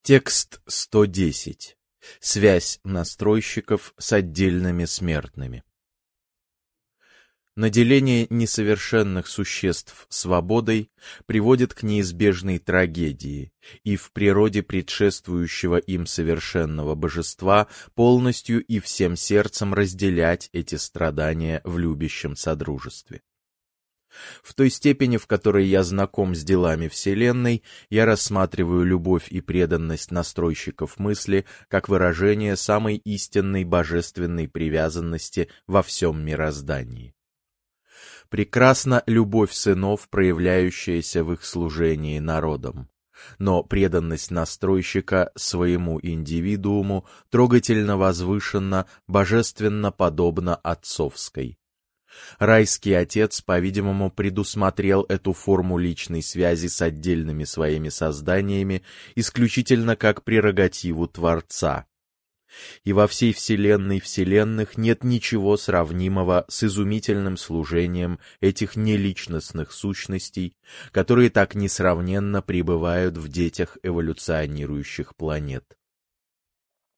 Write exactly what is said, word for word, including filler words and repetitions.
Текст сто десять. Связь настройщиков с отдельными смертными. Наделение несовершенных существ свободой приводит к неизбежной трагедии, и в природе предшествующего им совершенного божества полностью и всем сердцем разделять эти страдания в любящем содружестве. В той степени, в которой я знаком с делами Вселенной, я рассматриваю любовь и преданность настройщиков мысли как выражение самой истинной божественной привязанности во всем мироздании. Прекрасна любовь сынов, проявляющаяся в их служении народам, но преданность настройщика своему индивидууму трогательно возвышенна, божественно подобна отцовской. Райский отец, по-видимому, предусмотрел эту форму личной связи с отдельными своими созданиями исключительно как прерогативу Творца. И во всей вселенной вселенных нет ничего сравнимого с изумительным служением этих неличностных сущностей, которые так несравненно пребывают в детях эволюционирующих планет.